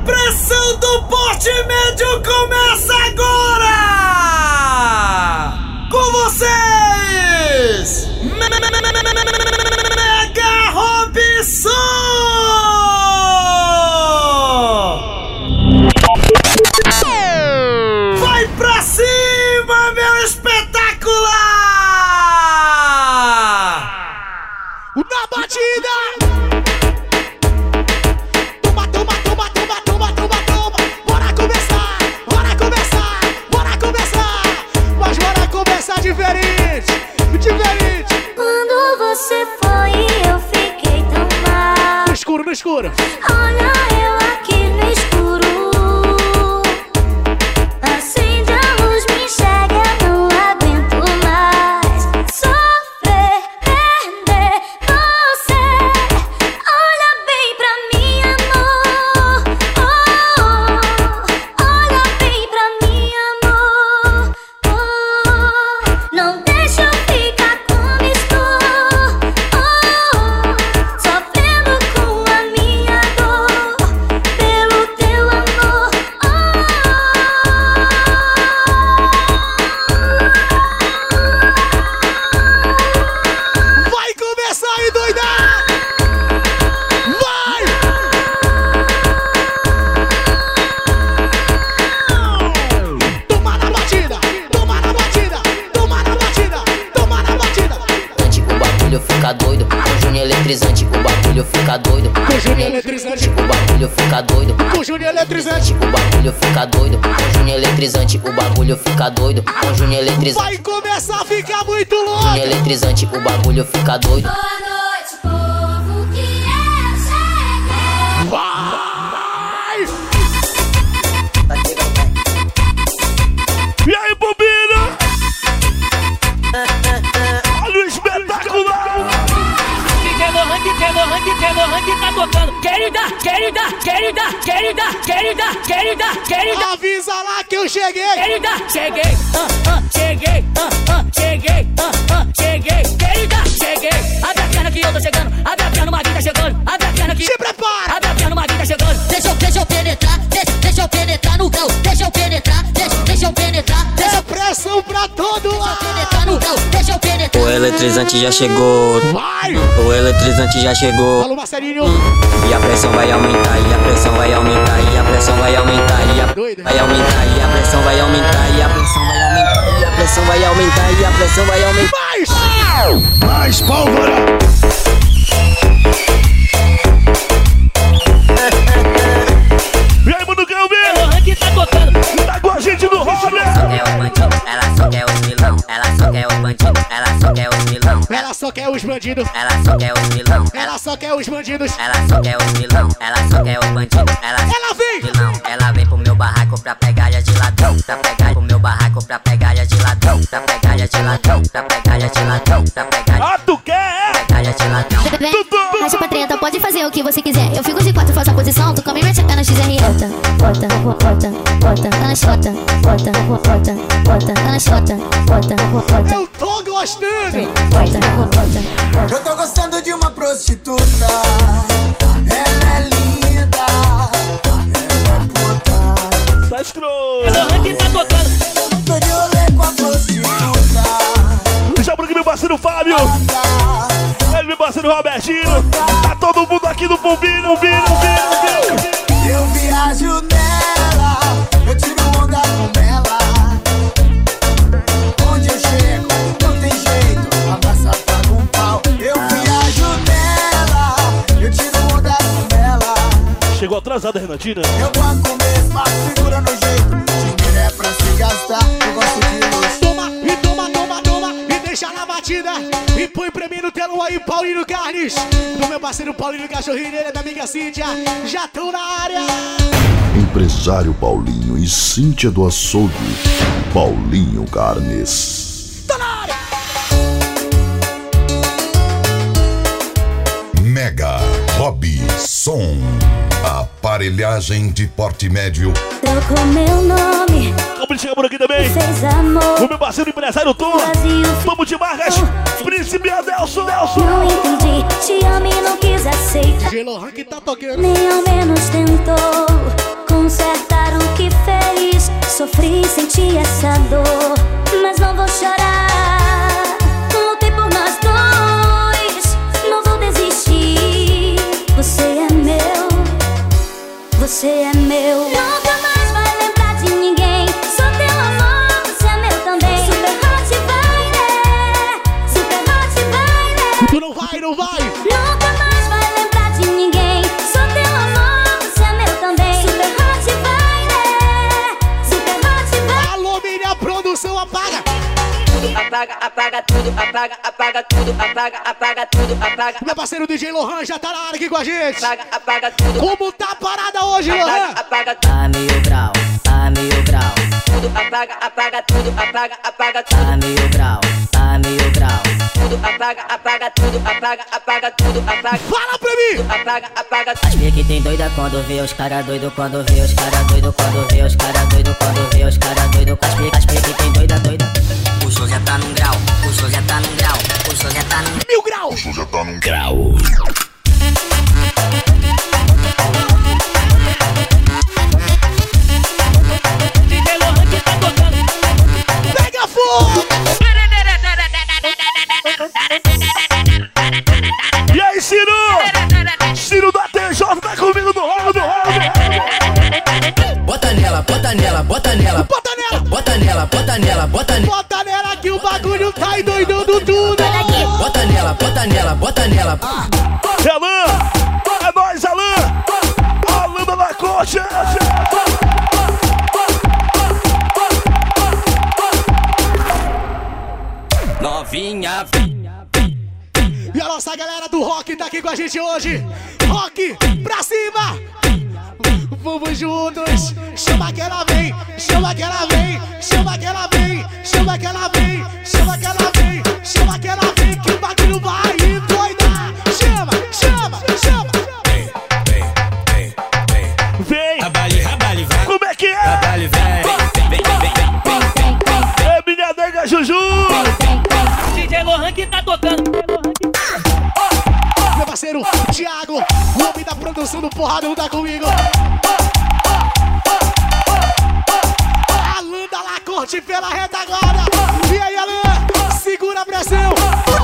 Pressão do porte médio começa agora! Com vocês, Mega Robson! Vai pra cima, meu espetacular! Na batida! Diferente! Quando você foi, eu fiquei tão mal. No escuro, no escuro. Olha eu aqui no escuro. Acende a luz, me enxerga, eu não aguento mais. Sofrer, perder você. Olha bem pra mim, amor. Oh, olha bem pra mim, amor. Não deixa eu ficar como estou, sofrendo com a minha dor, pelo teu amor, Vai começar a endoidar! Vai! Toma na batida! Toma na batida! Toma na batida! Toma na batida! O bagulho fica doido, com Júnior eletrizante, o bagulho fica doido. Com Júnior eletrizante, O bagulho fica doido, com Júnior eletrizante. o bagulho fica doido. Com Júnior eletrizante, o bagulho fica doido. Com Júnior eletrizante, Vai começar a ficar muito louco! Júnior eletrizante, o bagulho fica doido. Boa noite, povo, que eu cheguei. Vai! E aí, bobina? Olha o espetacular! Que tá tocando. Querida. Avisa lá que eu cheguei! Querida, cheguei. Querida, cheguei. Abre a perna que eu tô chegando. Abre a perna, o Maguinho tá chegando. Abre a perna que... Se prepara! Abre a perna, o Maguinho tá chegando. Deixa eu penetrar, deixa eu penetrar no grau. Deixa eu penetrar, deixa eu penetrar. É pressão pra todo lado! Penetrar no grau, deixa eu penetrar. O eletrizante já chegou, Vai! o eletrizante já chegou. Alô, Marcelinho! E a pressão vai aumentar, e a pressão vai aumentar, e a pressão vai aumentar, e a Doido. vai aumentar, e a pressão vai aumentar, e a pressão vai aumentar, e a pressão vai aumentar, e a pressão vai aumentar. Mais pólvora! E aí, mano, quer ver? Que tá tocando. Tá com a gente no hobby! Quer o bandido, ela só quer os vilão, ela só quer o bandido, ela só quer os vilão, Ela só quer os bandidos! ela só quer os vilão, Ela só quer os bandidos! ela só quer os vilão, ela só quer o bandido, Ela vem! vilão, ela vem pro meu barraco pra pegar de ladrão, pra pegar pro meu barraco pra pegar de ladrão, pra pegar de ladrão, pra pegar de ladrão, pra pegar Ah, tu quer? de ladrão. Vem, racha pra treta, pode fazer o que você quiser. Eu fico de quatro, faço a posição, tu come minha checa na XR. Bota, na xota, bota, na xota, bota. Eu tô gostando! Eu tô gostando de uma prostituta. Ela é linda. Ela é puta. Tá escroto! Que tá tocando. Tô de rolê com a prostituta. Já pro meu parceiro Fábio! Ele, meu parceiro Robertinho! Tá todo mundo aqui no Pombinho, Eu viajo nela. Eu tiro onda com ela. Onde eu chego, não tem jeito. A massa paga um pau. Eu viajo nela. Eu tiro onda com ela. Chegou atrasada, Renatina. Eu banco mesmo, a figura no jeito. Dinheiro é pra se gastar. Eu gosto de luxo. Toma, e deixa na batida. E põe pra mim no telão aí, Paulinho Carnes. Do meu parceiro Paulinho Cachorrinho, ele é da amiga Cíntia. Já tão na área. Empresário Paulinho e Cíntia do Açougue. Paulinho Carnes. Tá na área. Mega Robson. Aparelhagem de porte médio. Trocou meu nome, Como ele chega por aqui também? fez amor. O meu parceiro empresário Tom. Vamos de Marcas. Príncipe Adelson. Não entendi, te amo e não quis aceitar. G-Lohan que tá tocando. Nem ao menos tentou você é meu. Nunca mais vai lembrar de ninguém. Sou teu amor, você é meu também. Super hot vai, né? Super hot vai, né? Tu não vai, não vai. Nunca mais vai lembrar de ninguém. Sou teu amor, você é meu também. Super hot vai, né? Super hot vai. Alô, minha produção, apaga. Apaga tudo, apaga tudo, apaga tudo, apaga. Meu parceiro DJ Lohan já tá na área aqui com a gente. Apaga tudo. Como tá a parada hoje, Lohan? Apaga A mil grau, a mil grau, tudo, apaga tudo, apaga a mil grau, a mil grau. tudo, apaga tudo, apaga tudo, apaga. Fala pra mim! Apaga. As pique tem doida quando vê os cara doido, quando vê os cara doido, quando vê os cara doido, quando vê os cara doido. As pique tem doida. O show já tá num grau, o show já tá num grau, o show já tá num 1000 graus! O show já tá num grau. DJ Lohan que tá tocando. Pega fogo! E aí, Ciro? Ciro da TJ tá comigo do rodo. Bota nela, bota nela, bota nela, Bota nela! bota nela, bota nela, bota nela. Bota nela que o bagulho tá endoidando tudo! Bota nela, bota nela, bota nela. Alan, é nóis, Alan. Alan da Coxa. Novinha, vem. E a nossa galera do rock tá aqui com a gente hoje! Rock pra cima! Vamos juntos! Chama que ela vem! Chama que ela vem! Chama que ela vem! Chama que ela vem! Chama que ela vem! Chama que ela vem! Que o bagulho vai endoidar! Chama! Vem. Rabale, vai. Como é que é? Rabale, vem. É minha nega Juju. DJ Lohan que tá tocando. Meu parceiro Thiago, o homem da produção do Porradão tá comigo! Alan da Lacorte pela retaguarda! E aí, Alan? Segura a pressão!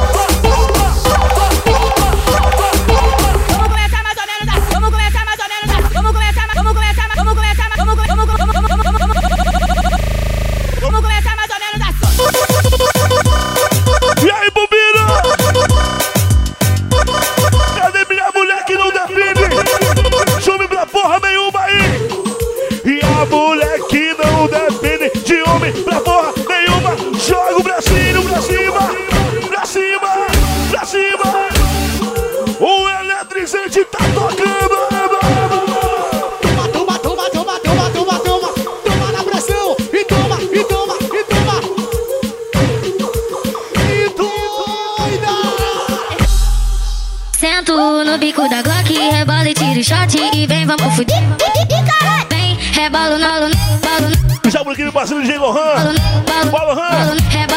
Vamos começar mais ou menos, vamos começar mais ou menos, vamos começar mais ou menos. E aí, Bobina? Cadê minha mulher que não defende? Chame pra porra nenhuma aí. E a mulher que não depende de homem pra porra nenhuma. Joga o bracinho pra cima, pra cima, pra cima. O eletrizante tá tocando. Toma na pressão! E toma! E doida! Sento no bico da Glock, rebola e tiro shot e vem, vamos fuder. Vem, rebalo no Já por aqui meu parceiro DJ Lohan. Fala, Lohan.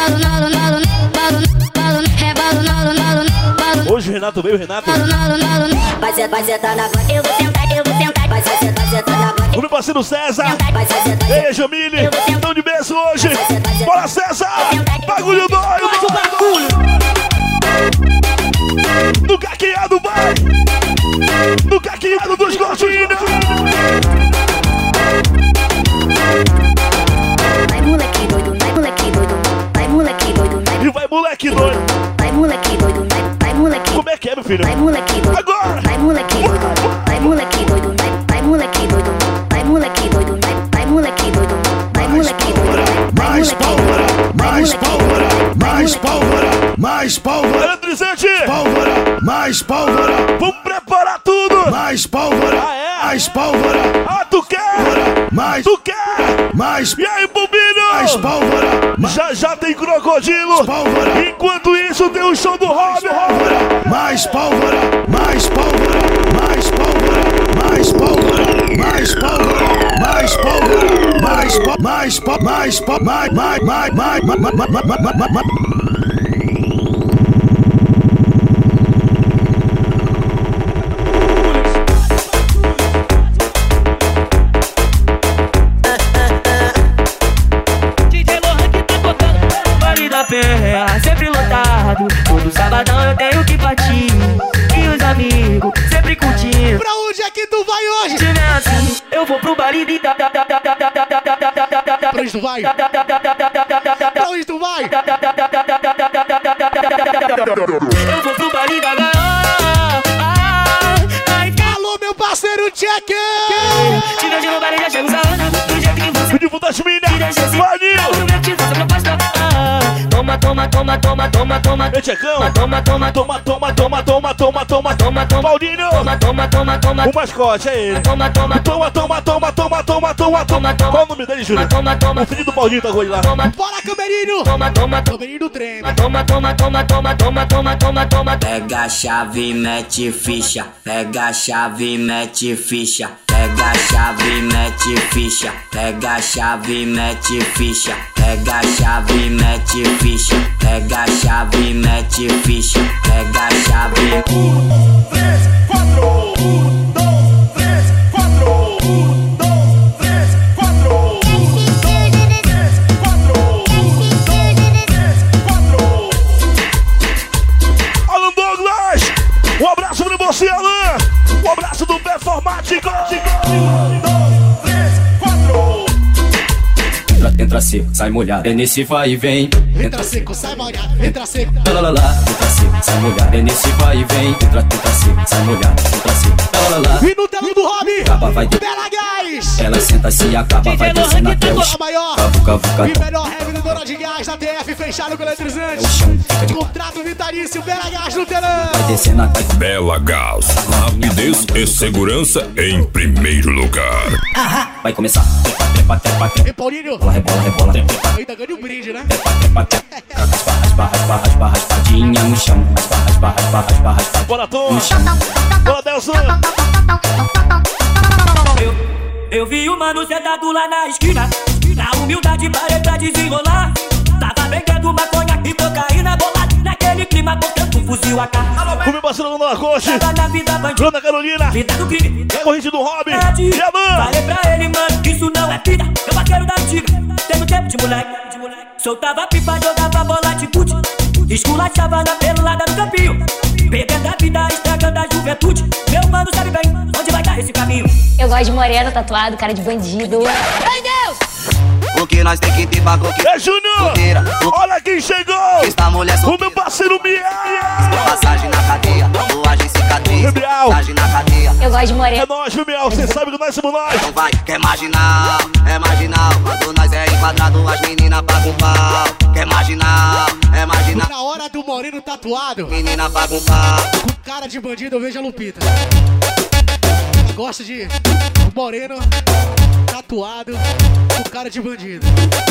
Hoje o Renato veio, Renato. Vai sentar na Glock, eu vou sentar. Vai sentar na Glock. O meu parceiro César. Vai sentar. Ei, Jamile. Estão de berço hoje. Bora, César. Bagulho doido. No caqueado, vai. No caqueado dos gordinhos. Vai moleque doido, vai moleque doido. Vai moleque doido, E vai, moleque doido. vai moleque doido. Vai moleque. Como é que é, meu filho? Vai moleque doido. Agora. Vai moleque doido. Vai moleque doido. Vai moleque doido. Vai moleque doido. Vai moleque doido. Vai moleque doido. Mais pólvora, mais pólvora, mais pólvora, mais pólvora, Eletrizante. pólvora, mais pólvora, Vamos preparar tudo. mais pólvora, Ah, é? mais pólvora, Ah, tu quer? mais, Tu quer? mais, E aí, mais Bobinho? pólvora, Já já tem crocodilo. pólvora, Enquanto isso, tem o show do Robin. mais pólvora, mais pólvora, mais pólvora, mais pólvora, mais pólvora, mais pólvora, mais pólvora, mais pólvora, mais. DJ Lohan que tá tocando. Vale da Penha, sempre lotado. Todo sabadão eu tenho que partir. E os amigos sempre curtindo. Pra onde é que tu vai hoje. Se não é assim, eu vou pro baile de Pra onde tu vai? Pra onde tu vai? Eu vou pro baile da gaiola. Alô, meu parceiro Checker! Te vejo no baile, já chego usando do jeito que você Pediu das minas, Maninho! Toma, toma, toma, toma, toma, toma. Ei, Tchecão! Toma, toma, Toma, toma, toma, toma, toma, toma, toma, toma, Paulinho! toma, toma, toma, toma. O mascote, é ele! Toma, toma, Toma, toma, toma, toma, toma, toma, toma! Qual o nome dele, Júlio? toma, toma. O filho do Paulinho tá hoje lá! Bora, Camerinho! Toma, toma, Camerinho do trem. toma, toma, toma, toma, toma, toma, toma, toma. Pega a chave, mete ficha. Pega a chave, mete ficha. Pega a chave, mete ficha. Pega a chave, mete ficha. Pega a chave, mete ficha. Pega a chave, mete ficha. Pega a chave. 1, 2, 3, 4! 1, 2, 3, 4! 1, 2, 3, 4! 1, 2, 3, 4! 1, 2, 3, 4! Alan Douglas! Um abraço pra você, Alan! Um abraço do Performático! 1, 2, 3, 4! Entra seco, sai molhado, é nesse vai e vem. Entra seco, sai molhado, entra seco. Lá, lá, lá, entra seco, sai molhado, é nesse vai e vem. Entra seco, sai molhado, entra seco. Lá, lá, lá. E no telão do Hobby, Acaba, vai Bela Gás. Ela senta, se acaba, vai descendo até o A chão. maior Cavu, cavu, e cavu. melhor revendedora de gás da TF, fechado com eletrizante. É o chão, fica de Contrato vitalício, Bela Gás no telão. vai descendo até Bela Gás, rapidez e segurança em primeiro lugar. vai começar. Trepa, trepa, trepa, trepa. E Paulinho, Rebola, rebola, rebola. Trepa, ainda ganha um brinde, né? trepa, trepa. Raspa, raspa, raspa, raspa, raspadinha no chão. Raspa, raspa, raspa, raspa, raspa. Bora, Tom! Bora, Delson! Eu vi o mano sentado lá na esquina. Na humildade parei pra desenrolar. Tava vendendo maconha e cocaína bolada. Naquele clima, botando um fuzil a carro. Com meu parceiro Lula Coche! Tava na vida bandida, Ana Carolina! vida do crime. É a corrente do Hobby! E a Van! Falei pra ele, mano, que isso não é vida. Eu vaqueiro da antiga, tenho tempo de moleque. Soltava pipa, jogava bola de pute. Esculachava na pelada do campinho. Pegando a vida, estragando a juventude. Meu mano sabe bem onde vai dar esse caminho. Eu gosto de moreno, tatuado, cara de bandido. Ai, Deus! O que nós tem que ter bagulho que É Júnior! Olha quem chegou! esta mulher O meu parceiro Biel! passagem na cadeia, tatuagem cicatriz, Biel! passagem na cadeia. Eu gosto de É moreno. nóis, viu, Biel? Você sabe que nós somos nós! Não vai, quer marginal, é marginal. Quando nós é enquadrado, as meninas pagam pau. Quer marginal, é marginal. Na hora do moreno tatuado, Menina paga um pau. com cara de bandido, eu vejo a Lupita. Ela gosta de moreno tatuado, com cara de bandido.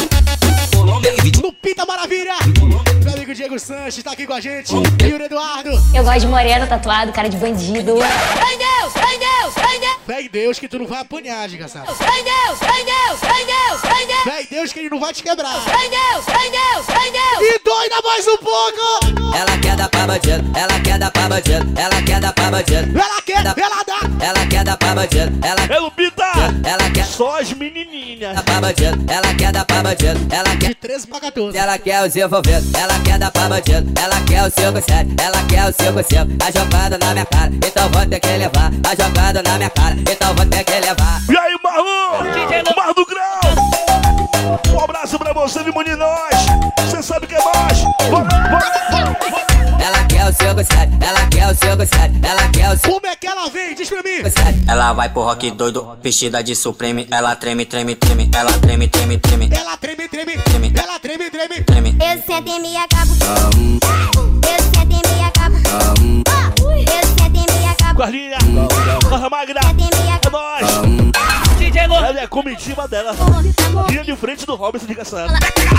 Lupita Maravilha! Meu amigo Diego Sanches tá aqui com a gente. E o Eduardo. Eu gosto de moreno, tatuado, cara de bandido. Ai, Deus! Ai, Deus! Ai, Deus! Fé em Deus que tu não vai apanhar, desgraçado. Ai, Deus! Ai, Deus! Ai, Deus! Ai, Deus! Fé em Deus que ele não vai te quebrar. Ai, Deus! Ai, Deus! Ai, Deus! E doida mais um pouco! Ela quer dar pra bandido, ela quer dar pra bandido, ela quer dar pra bandido. Ela quer, ela dá. Ela quer dar pra bandido, É Lupita! ela quer Só as menininhas! dar pra bandido, ela quer dar pra bandido, ela quer. De 13 pra 14. Ela quer os envolvidos, ela quer dar pra bandido, ela quer o 5-7, ela quer o 5-5. A jogada na minha cara, então vou ter que levar. A jogada na minha cara, então vou ter que levar. E aí, Marlon? Mar do Grau! Um abraço pra você, Limone Nós! Você sabe que é nós! Bora, bora, bora, bora! Ela quer o 5-7, ela quer o 5-7, ela quer o 5-7. Como é que ela vem? Diz pra mim. Ela vai pro rock doido, vestida de Supreme. Ela treme, treme, treme. Ela treme, treme, treme. Ela treme, treme. Ela treme, treme. Treme. Eu sento e me acabo. Eu sento e me acabo. Eu sento e me acabo. Guardinha! Barra Magna! É nóis! Ela é a comitiva dela! Linha de frente do Robson de Caçada!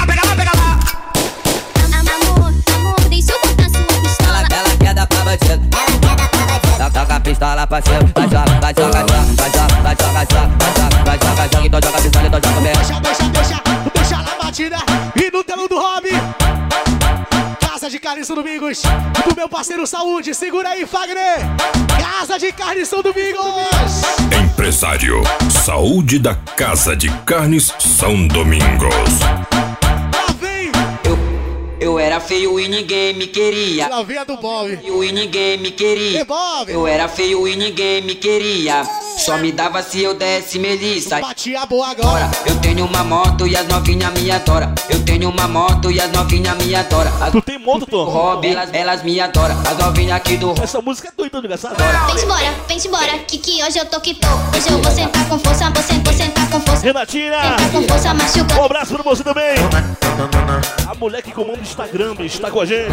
Amor, deixa eu botar sua pistola. Ela quer dar pra bandido. Toca a pistola pra cima, vai joga, vai joga, vai joga, vai joga, vai joga, joga, então joga a pistola, então joga bem. Deixa na batida. E no telão do Hobby. Casa de Carne São Domingos. Do meu parceiro Saúde. Segura aí, Fagner. Casa de Carne São Domingos. Empresário, saúde da Casa de Carnes São Domingos. Lá vem. Eu era feio e ninguém me queria. Lá vem a do Bob. E ninguém me queria. E Bob. Eu era feio e ninguém me queria. Só me dava se eu desse melissa. Batia boa agora. Eu tenho uma moto e as novinha me adora. Eu tenho uma moto e as novinha me adora. Tu tem moto, Tom? Hobby, elas me adoram. As novinha aqui do Essa música é doida, engraçado. Vem embora, que hoje eu tô que tô. Hoje eu vou sentar com força, vou sentar com força. Renatinha, Sentar com força, machucando. um abraço pra você também. A mulher que comanda o Instagram está com a gente.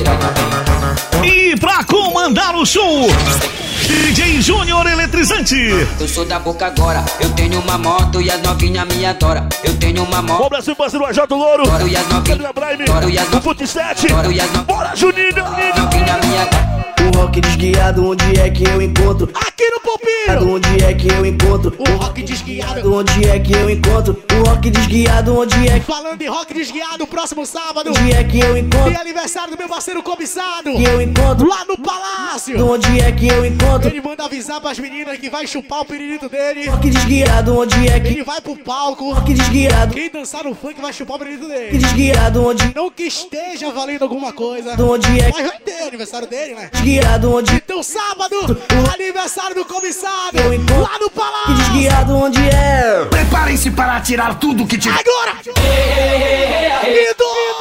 E pra comandar o show, DJ Júnior Eletrizante. Eu sou da boca agora. Eu tenho uma moto e as novinha me adora. Eu tenho uma Um moto. abraço pro parceiro Ajota Louro. E as novinha. Prime, do Fute 7. Bora, Juninho. Novinha me adora. O rock desguiado, onde é que eu encontro? Aqui no Popinho. Onde é que eu encontro? O rock desguiado. Onde é que eu encontro? O rock desguiado, onde é que... Falando em rock desguiado, próximo sábado. Onde é que eu encontro? E aniversário do meu parceiro cobiçado. Que eu encontro? Lá no Palácio. Onde é que eu encontro? Ele manda avisar pras meninas que vai chupar o piririto dele. Rock desguiado, onde é que... Ele vai pro palco. Rock desguiado. Quem dançar no funk vai chupar o piririto Rock dele. desguiado, onde... Não que esteja valendo alguma coisa. Onde é que... Mas vai ter aniversário dele, né? Desguiado, onde... Então sábado, aniversário do comissado. Eu encontro... Lá no Palácio. Desguiado, onde é... Preparem-se para atirar tudo que tiver. Agora! E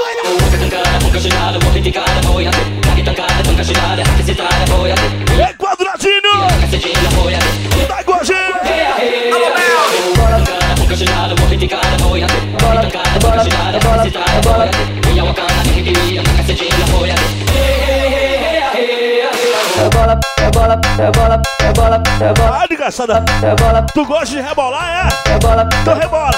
É quadradinho. Tá com a gente. Ah, desgraçada. Tu gosta de rebolar, é? Então rebola.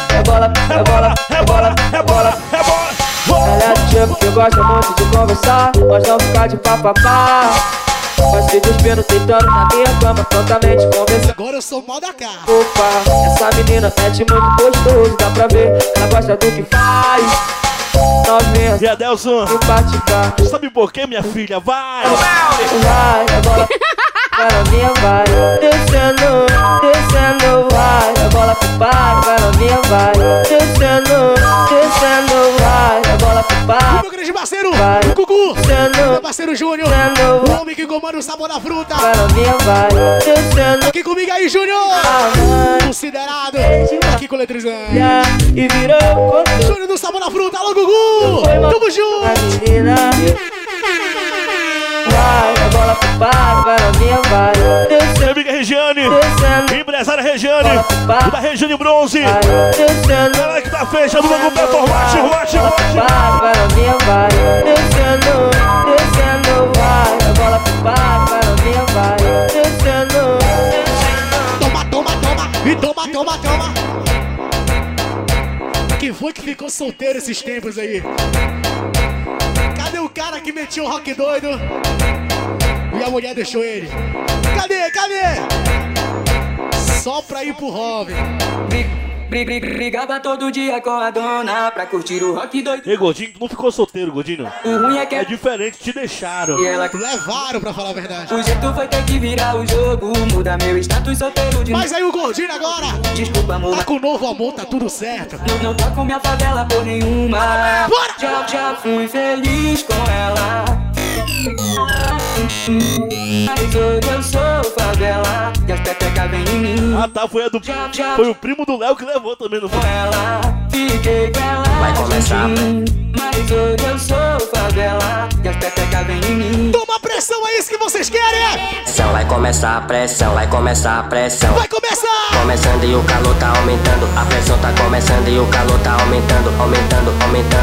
Rebola. Ela é do tipo que gosta muito de conversar, mas não ficar de papapá. Mas fica espendo deitando na minha cama, prontamente conversando. agora eu sou mal da cara. Opa, essa menina mete muito gostoso, dá pra ver, ela gosta do que faz. Novinha, E Adelson, simpática. sabe por quê, minha filha? Vai! Vai, a bola vai na minha, vai. Descendo, vai. A bola pro pai, vai na minha, vai. Descendo, vai. A bola pro O pai. meu grande parceiro, Vai. o Gugu. Descendo, Meu parceiro Júnior. descendo, O homem que comanda o sabor da fruta. vai na minha, vai. Descendo, Aqui comigo aí, Júnior. a mãe. Considerado. Aqui com o Eletrizante. E virou quando Júnior do sabor da fruta. Alô, Gugu. Tamo junto. a menina. Vai, a bola pro pai, vai na minha, vai. Minha Descendo, amiga Regiane, descendo, empresária Regiane, da Regiane Bronze. vai. Descendo, Ela que tá fechando o logo performante, vai na minha, vai. Descendo, vai. A bola pro pai, vai na minha, vai. Descendo, Toma. Quem foi que ficou solteiro esses tempos aí? Cadê o cara que metia o rock doido? E a mulher deixou ele? Cadê? Só pra ir pro Robin. Brigava todo dia com a dona pra curtir o rock doido. Ei, Gordinho, tu não ficou solteiro, Gordinho? O ruim é que É diferente, te deixaram. e ela Levaram pra falar a verdade. o jeito foi ter que virar o jogo, muda meu status solteiro de Mas aí o Gordinho agora Desculpa, amor, tá com o novo amor, tá tudo certo. não tá com minha favela por nenhuma. Bora! Já fui feliz com ela. Mas hoje eu sou favela e as pepecas vem em mim. Ah tá, foi o primo do Léo que levou também, não foi? Com ela, fiquei com ela. Vai começar. Mas hoje eu sou favela e as pepecas vem em mim. Toma pressão, é isso que vocês querem? Vai começar a pressão, vai começar a pressão. Vai começar! Começando e o calor tá aumentando. A pressão tá começando e o calor tá aumentando. Aumentando.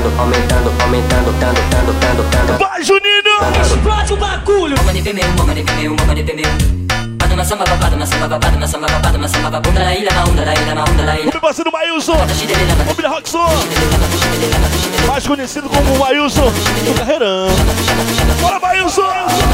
Vai, Juninho! Explode o bagulho! Mama de pneu. Bata na samba, bunda da ilha, onda da ilha. O meu parceiro Maílson, homem da Rockson, mais conhecido como Maílson do Carreirão. Bora, Maílson!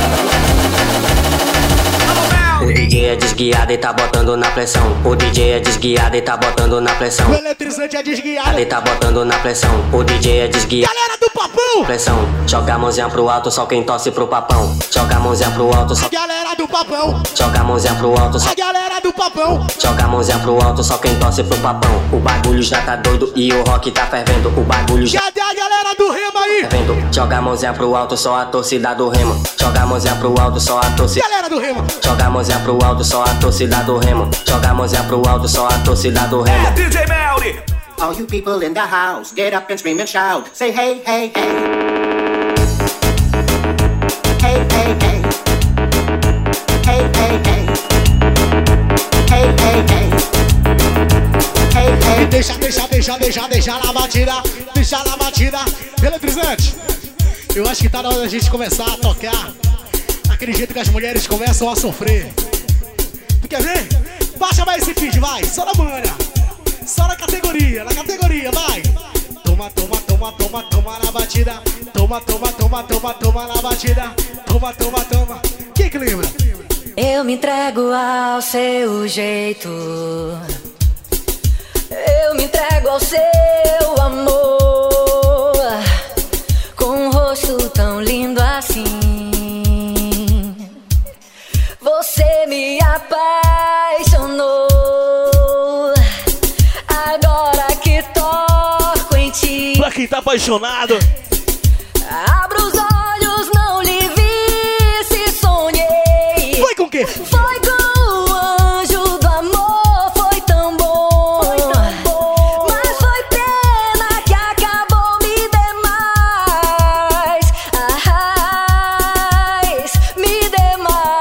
O DJ é desguiado e tá botando na pressão. O DJ é desguiado e tá botando na pressão. O Eletrizante é desguiado. Ele tá botando na pressão. O DJ é desguiado. Galera do Papão! Pressão. Joga a mãozinha pro alto, só quem torce pro papão. Joga a mãozinha pro alto, só. Galera do Papão! Joga a mãozinha pro alto, só. A galera do Papão! Joga a mãozinha pro alto, só quem torce pro papão. O bagulho já tá doido e o rock tá fervendo. O bagulho já Cadê a galera do Remo aí? fervendo. Joga a mãozinha pro alto, só a torcida do Remo. Joga a mãozinha pro alto, só a torcida. Galera do Remo! Joga a mãozinha pro pro alto, só a torcida do Remo. Joga a mãozinha pro alto, só a torcida do Remo. DJ Melly! All you people in the house, get up and scream and shout. Say hey, hey, hey. Hey, hey, hey. Hey, hey, hey. Hey, hey, hey. Hey, hey. E deixa na batida. Deixa na batida. Eletrizante. Eu acho que tá na hora da gente começar a tocar aquele jeito que as mulheres começam a sofrer. Tu quer ver? Baixa mais esse feed, vai. Só na manha. Só na categoria, vai. Toma na batida. Toma na batida. Toma. Quem que lembra? Eu me entrego ao seu jeito. Eu me entrego ao seu amor. Com um rosto tão lindo assim. Você me apaixonou. Agora que toco em ti. Pra quem tá apaixonado. Abra os olhos, não lhe vi, se sonhei. Foi com o quê? Foi com o anjo do amor, foi tão bom. Mas foi pena que acabou, me dê mais. Me dê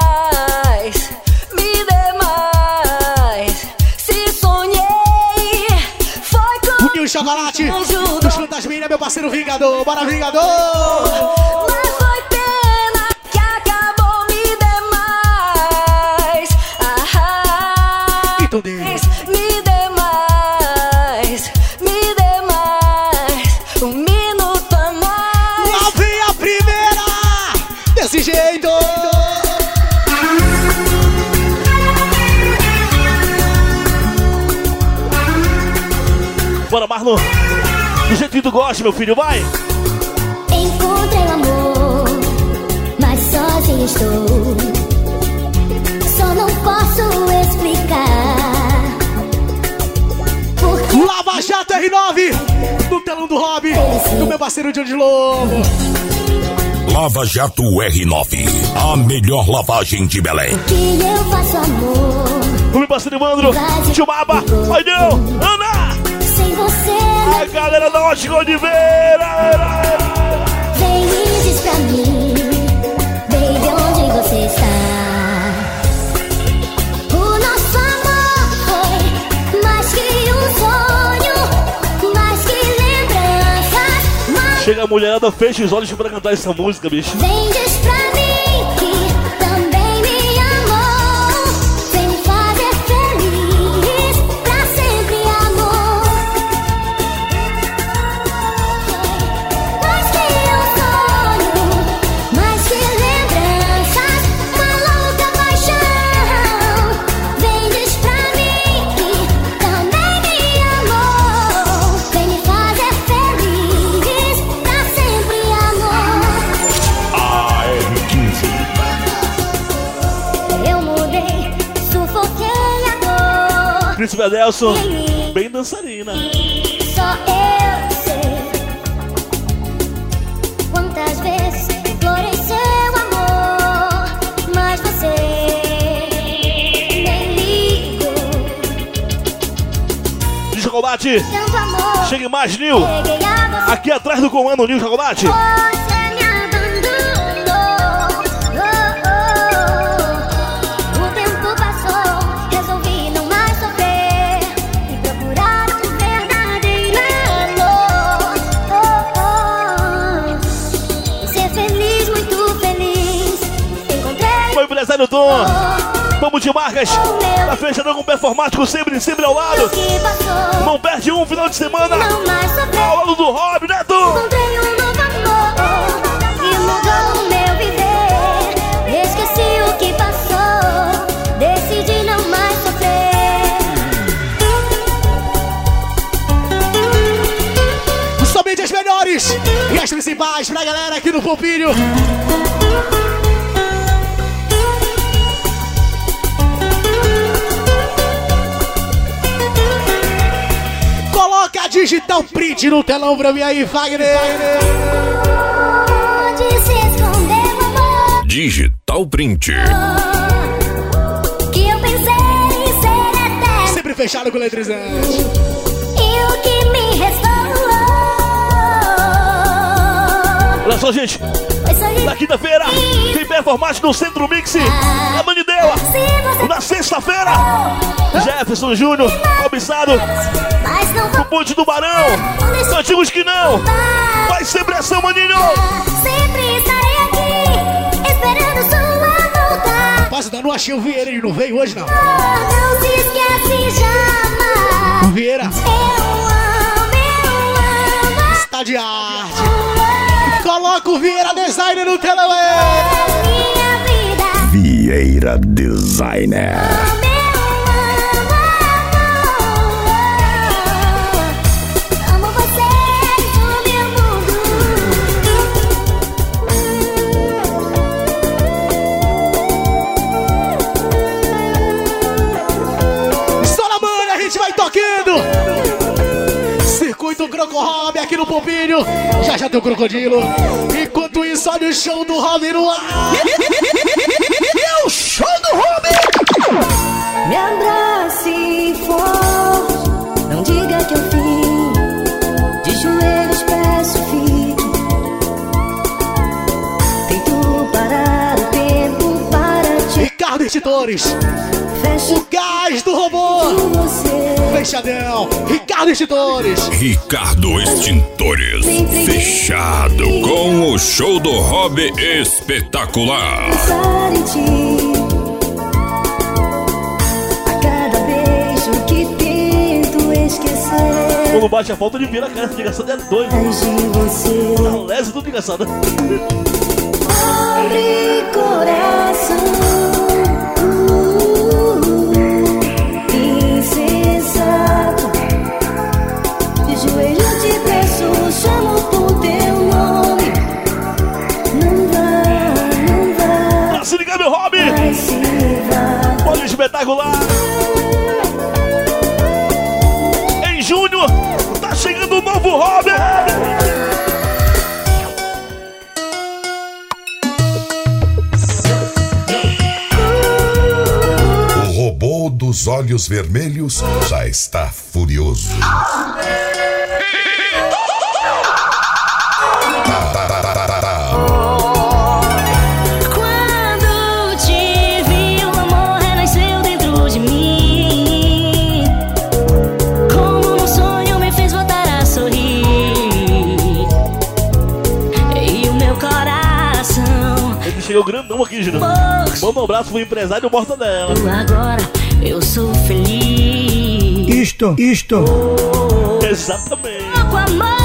mais. Se sonhei, foi com o chocolate dos Fantasminha, meu parceiro Vingador. Bora, Vingador! Mas foi pena que acabou, me dê mais. Então dele. Me dê mais. Um minuto a mais. Lá vem a primeira! Desse jeito! Bora, Marlon! Do jeito que tu gosta, meu filho, vai! Encontrei o amor, mas sozinho estou. Só não posso explicar. Porque Lava Jato R9 no telão do Hobby, do meu parceiro Johnny Lobo. Lava Jato R9, a melhor lavagem de Belém. que eu faço amor. O meu parceiro Mandro, Tio Maba, vai não, Ana! Sem você, A galera da Ótica Oliveira! vem e diz pra mim, baby, onde você está? O nosso amor foi mais que um sonho, mais que lembranças. Chega a mulherada, fecha os olhos pra cantar essa música, bicho. Vem, diz pra mim que também me amou. Vem me fazer feliz, pra sempre amor. Mais que um sonho, mais que lembranças, uma louca paixão. Vem, diz pra mim que também me amou. Vem me fazer feliz, pra sempre amor. Eu mudei, sufoquei a dor. Príncipe Adelson, bem dançarina. Só eu sei quantas vezes floresceu amor, mas você nem ligou. Ninja Combate, Tanto amor, chegue mais, Nil. peguei a você, Aqui atrás do comando, Ninja Combate. você me abandonou. O tempo passou, resolvi não mais sofrer e procurar um verdadeiro amor. Ser feliz, muito feliz. Encontrei Foi o empresário Tom. Vamos de marcas. Tá fechando com o performático sempre ao lado. que passou, Não perde um final de semana. não mais sofrer. Ao lado do Hobby, né, Tu? Encontrei um novo amor que mudou o meu viver. Esqueci o que passou, decidi não mais sofrer. Somente as melhores e as principais pra galera aqui no Pompilho. Coloca a Digital Print no telão pra mim aí, Wagner. Onde se escondeu o amor Digital Print. que fechado com o eletrizante. E o que me restou? Olha só, gente. Na quinta-feira, tem performance no Centro Mix. A Manidela. Na sexta-feira, Jefferson Júnior, Obsado. No Ponte do Barão. Antigos que não. Vai ser pressão, maninho. Sempre estarei aqui, esperando sua volta. Mas ainda não achei o Vieira, ele não veio hoje, não. Não se esquece jamais. O Vieira. Eu amo. Está de arte. Coloca o Vieira Designer no telão. Vieira Designer. Amo vocês no meu mundo. Só na manhã a gente vai tocando. Circuito Croco Hobby aqui no Pompinho. Já já tem o Crocodilo. Enquanto isso, olha o show do Hobby no ar. É o show do Hobby. Me abrace forte, não diga que eu fim. De joelhos peço fique. Tento parar o tempo para te. Ricardo Extintores. O gás do robô. Fechadão. Ricardo Extintores. Ricardo Extintores. Fechado com o show do Hobby espetacular. Pensar em ti. A cada beijo que tento esquecer. Quando bate a falta de vira, cara, essa ligação é doida. A lesa tudo engraçada. Abre coração. Insensato. De joelho te peço, chamo por teu nome. Não vai. Pra se ligar, meu hobby. Olha espetacular. Em junho, tá chegando um novo hobby. O robô dos olhos vermelhos já está furioso. Quando te vi, o amor renasceu dentro de mim. Como num sonho me fez voltar a sorrir. E o meu coração. Ele chegou grandão aqui, Gino. Manda um abraço pro empresário Mortadela. Agora eu sou feliz. Isto. Exatamente. Com amor.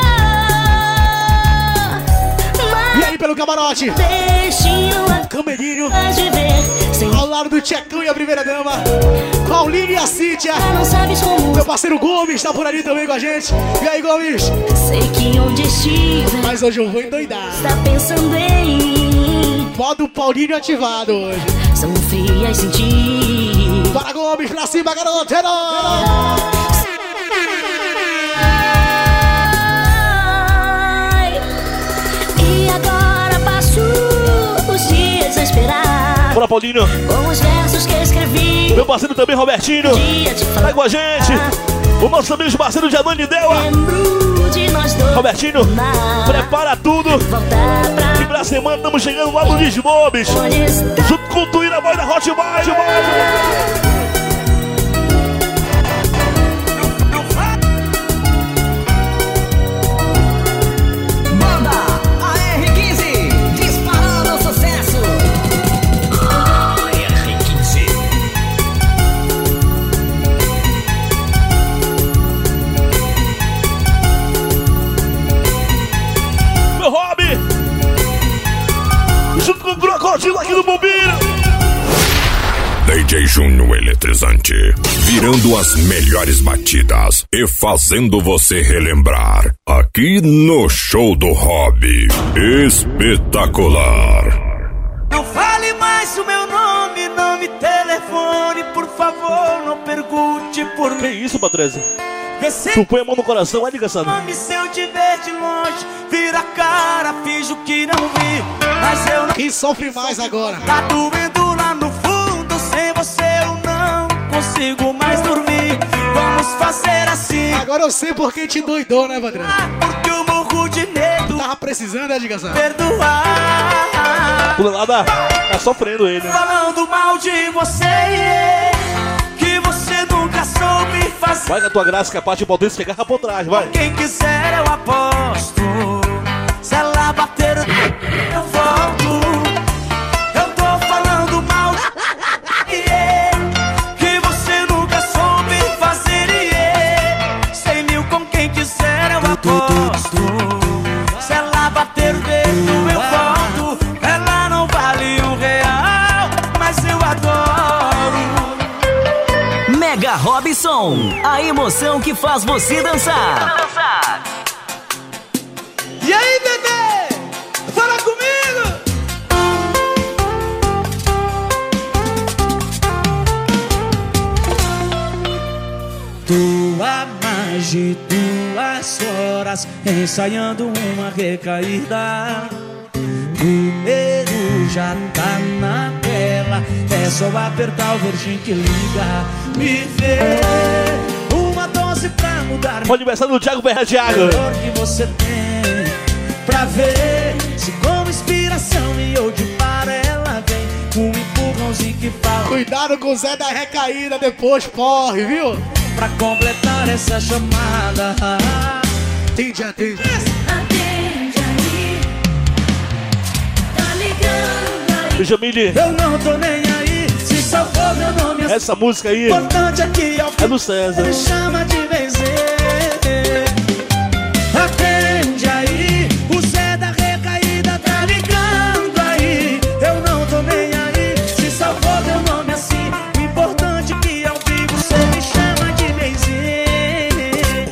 E aí pelo camarote. Camelinho. Ao lado do Tchecão e a primeira dama. Paulinho e a Cíntia. Meu parceiro Gomes tá por ali também com a gente. E aí, Gomes? Sei que onde estiver. Mas hoje eu vou endoidar. Está pensando em mim. Modo Paulinho ativado hoje. São frias sem ti. Bora, Gomes, pra cima, garoto. E agora passo os dias a esperar. Bora, Paulinho. Com os versos que escrevi. Meu parceiro também, Robertinho. Tá com a gente. O nosso amigo parceiro de Adani Dela. De nós dois. Robertinho, prepara tudo. E pra semana estamos chegando lá no Lisbobes. Junto com o Tuíra Boy da Hot Boy. Junto com o Crocodilo aqui no Bombinho. DJ Júnior Eletrizante, virando as melhores batidas e fazendo você relembrar. Aqui no show do Hobby. Espetacular. Não fale mais o meu nome, não me telefone, por favor, não pergunte por mim. Que isso, Patrese? Tu põe a mão no coração, é ligação. Se eu te ver de longe, vira a cara, finjo que não vi. Mas eu não. Quem sofre mais agora? Tá doendo lá no fundo, sem você eu não consigo mais dormir. Agora eu sei por que te doidou, né, Padrão? Porque eu morro de medo. Tava precisando, né, Digação? Perdoar. Por lá tá sofrendo ele, né? Falando mal de você, que você nunca soube fazer. Vai na tua graça que a parte potência que agarra por trás, vai. Quem quiser eu aposto. Se ela bater, eu volto. Eu tô falando mal de que você nunca soube fazer. 100 mil com quem quiser eu aposto. Se ela bater o dedo eu volto. Ela não vale R$1, mas eu adoro. Mega Robson, a emoção que faz você dançar. E aí, bebê? Fala comigo! Tô há mais de 2 horas ensaiando uma recaída. O medo já tá na tela, é só apertar o verdinho que liga. Me vê uma dose pra mudar. O aniversário do Thiago Berra Thiago. Que você tem pra ver se como inspiração e eu de para ela vem um empurrãozinho que fala. Cuidado com o Zé da recaída, depois porre, viu? Pra completar essa chamada. Atende. Atende aí. Tá ligando aí. Jamile, eu não tô nem aí se salvou meu nome. Essa música aí importante aqui é do César. Me chama de vencer. Atende aí, o Zé da recaída tá ligando aí. Eu não tô nem aí se salvou meu nome assim. O importante que ao vivo você me chama de vencer.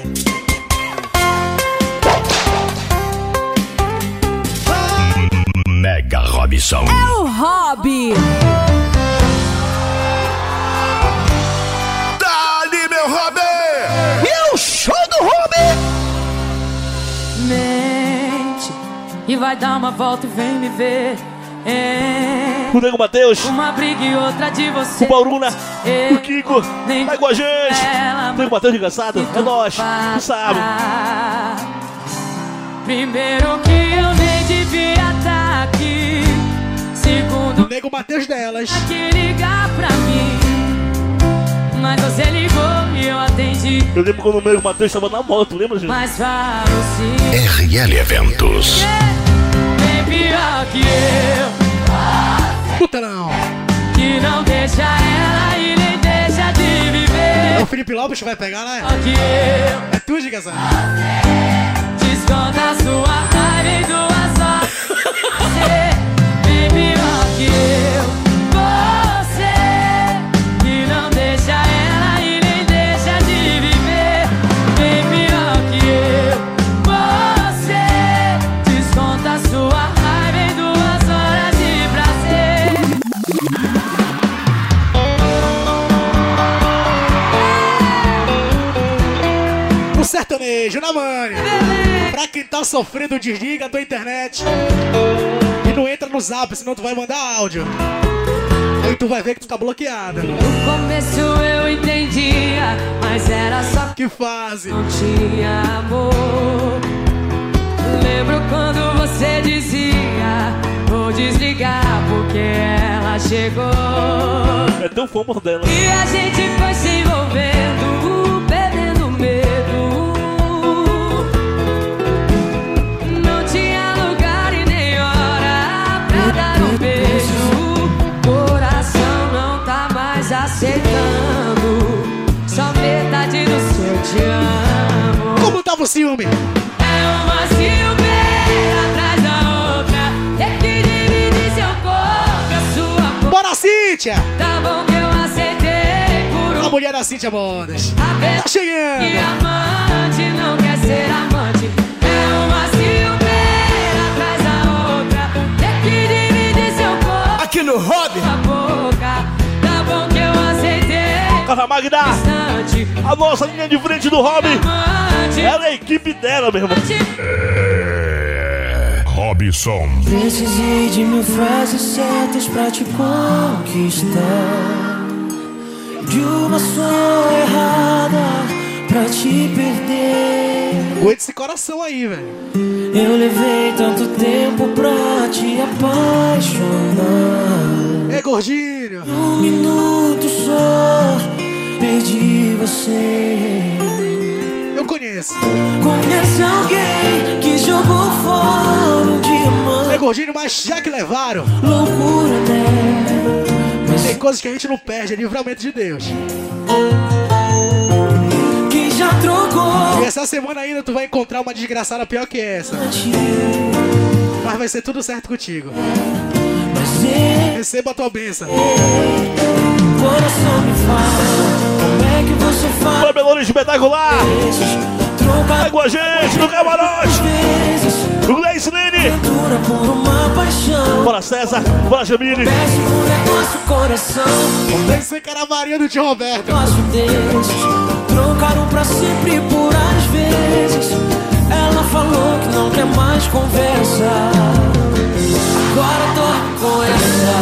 Mega Robson. É o Hobby. Dali, meu Robin! E o show do Robin! Mente e vai dar uma volta e vem me ver. O Nego Matheus, uma briga e outra de você. o Bauruna, o Kiko, vai com a gente. O Nego Matheus engraçado, é nós, tu sabe. Primeiro que eu nem devia estar aqui. Segundo, o Nego Matheus delas. Que ligar pra mim. Mas você ligou e eu atendi. Eu lembro quando o Nego Matheus estava na moto, lembra, gente? Mas falo sim. RL Eventos. Bem pior que eu. Puta não. Que não deixa ela e nem deixa de viver. É o Felipe Lopes que vai pegar, né? Que eu. É tu, Gigação. Desconta a sua raiva em 2 horas. Você bem pior que eu. Você que não deixa ela e nem deixa de viver. Bem pior que eu. Você desconta a sua raiva em 2 horas de prazer. O sertanejo na manha. Pra quem tá sofrendo, desliga a tua internet e não entra no Zap, senão tu vai mandar áudio. Aí tu vai ver que tu tá bloqueada. No começo eu entendia, mas era só que fase. Não tinha amor. Lembro quando você dizia: vou desligar porque ela chegou. É tão fome dela. E a gente foi se envolvendo, perdendo medo. Não tinha lugar e nem hora pra dar um beijo. Coração não tá mais aceitando só metade do seu te amo. Como tava o ciúme? É uma ciumeira atrás da outra. Tem que dividir seu corpo, a sua boca. Bora, Cíntia! Tá bom que eu aceitei por a mulher da Cíntia Modas. Tá chegando! E amante não quer ser amante. É uma ciumeira atrás da outra. Tem que dividir seu corpo. Aqui no Hobby. A boca. Tá bom que eu aceitei. Casa Magda, a nossa linha de frente do Hobby. Ela é a equipe dela, meu irmão. Robson. Precisei de 1000 frases certas pra te conquistar, de uma só errada pra te perder. Aguenta esse coração aí, velho. Eu levei tanto tempo pra te apaixonar. É, gordinho. Um minuto só, perdi você. Eu conheço. Conhece alguém que jogou fora um diamante? É, gordinho, mas já que levaram. Loucura, né? Tem coisas que a gente não perde, é livramento de Deus. Que já trocou. E essa semana ainda tu vai encontrar uma desgraçada pior que essa. Mas vai ser tudo certo contigo. Receba a tua bênção. Coração me fala, como é que você faz? Bora, Belone espetacular! Vai com a gente no camarote! O Gleice Lene! Bora, César! Bora, Jamile! Pensei que era a Maria do tio Roberto. Trocaram pra sempre por às vezes. Ela falou que não quer mais conversa. Agora tô com essa.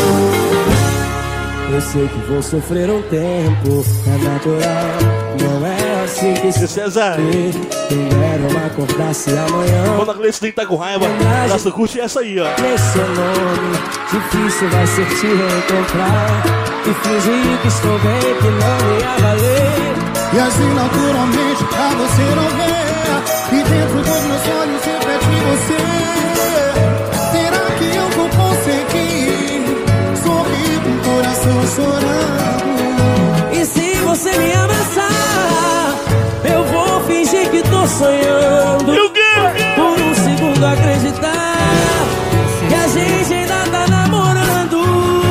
Eu sei que vou sofrer um tempo, é natural. Não é assim que se César. Quem dera eu acordasse amanhã. Quando a Gleice Lene tá com raiva, essa curte é essa aí, ó. Esse é o nome, difícil vai ser te reencontrar. E fingir que estou bem, que não ia valer. E assim naturalmente pra você não ver. E dentro dos meus olhos reflete você. Será que eu vou conseguir sorrir com o coração chorando? E se você me abraçar, eu vou fingir que tô sonhando. E o quê? Por um segundo acreditar que a gente ainda tá namorando.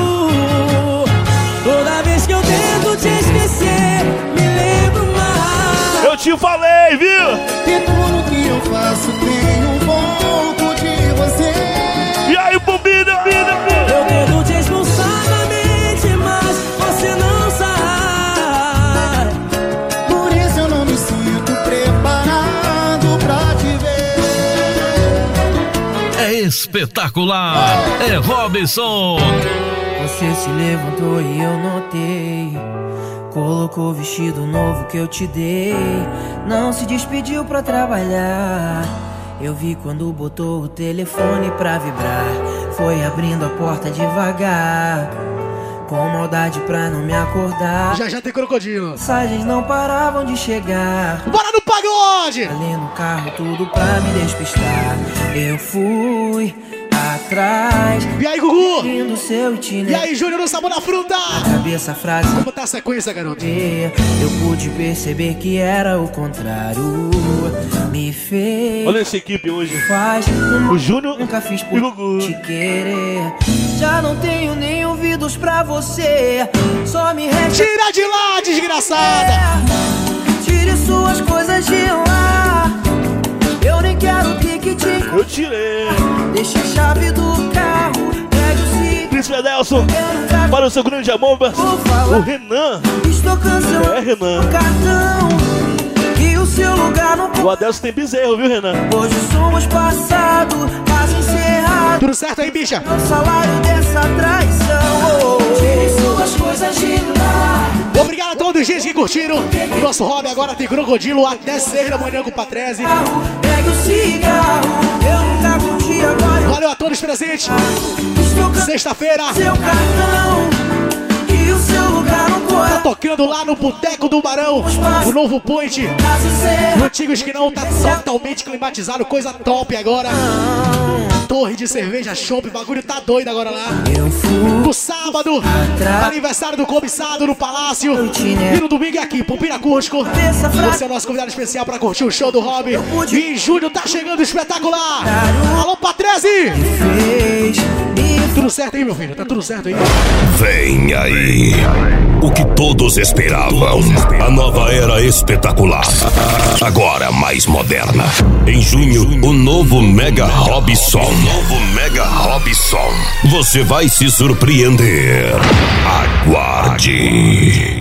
Toda vez que eu tento te esquecer, me lembro mais. Eu te falei, viu? E tudo que eu faço tem um pouco de você. E aí, bombina, eu tento te expulsar da mente, mas você não sai. Por isso eu não me sinto preparado pra te ver. É espetacular, é Robson. Você se levantou e eu notei. Colocou o vestido novo que eu te dei. Não se despediu pra trabalhar. Eu vi quando botou o telefone pra vibrar. Foi abrindo a porta devagar, com maldade pra não me acordar. Já tem crocodilo. Mensagens não paravam de chegar. Bora no pagode! Ali no carro tudo pra me despistar. Eu fui atrás. E aí, Gugu? Seu e aí, Júnior, no sabor da fruta? Cabeça frase. Como tá a sequência, garoto? Eu pude perceber que era o contrário. Me fez. Olha essa equipe hoje. O Júnior nunca fiz por te querer. Já não tenho nem ouvidos pra você. Só me resta. Tira de lá, desgraçada! Tire suas coisas de lá. Eu nem quero ticket. Eu tirei. Deixa a chave do carro. Pegue o cigarro. Príncipe Adelson, para o seu grande amor, o Renan. Estou cansado. É, Renan. Cartão. E o seu lugar no. O Adelson tem bezerro, viu, Renan? Hoje somos passado, caso encerrado. Tudo certo aí, bicha? O salário dessa traição. Tire suas coisas de lá. Obrigado a todos, gente, que curtiram o nosso hobby. Agora tem crocodilo até 6 da manhã com o Patrese. Pega o cigarro, eu nunca curti agora. Valeu a todos presentes. Sexta-feira. Seu cartão e o seu lugar no coração. Tá tocando lá no Boteco do Barão, o novo Point. O antigo Esquinão tá totalmente climatizado, coisa top agora. Torre de cerveja, chopp, bagulho tá doido agora lá. No sábado, aniversário do cobiçado no Palácio. E no domingo é aqui, Pumpira Cusco. Você é o nosso convidado especial pra curtir o show do Hobby. E em julho tá chegando espetacular. Alô, Patrese! Tudo certo aí, meu filho? Tá tudo certo aí? Vem aí o que todos esperavam. A nova era espetacular. Agora mais moderna. Em junho, o novo Mega Robson. Você vai se surpreender. Aguarde.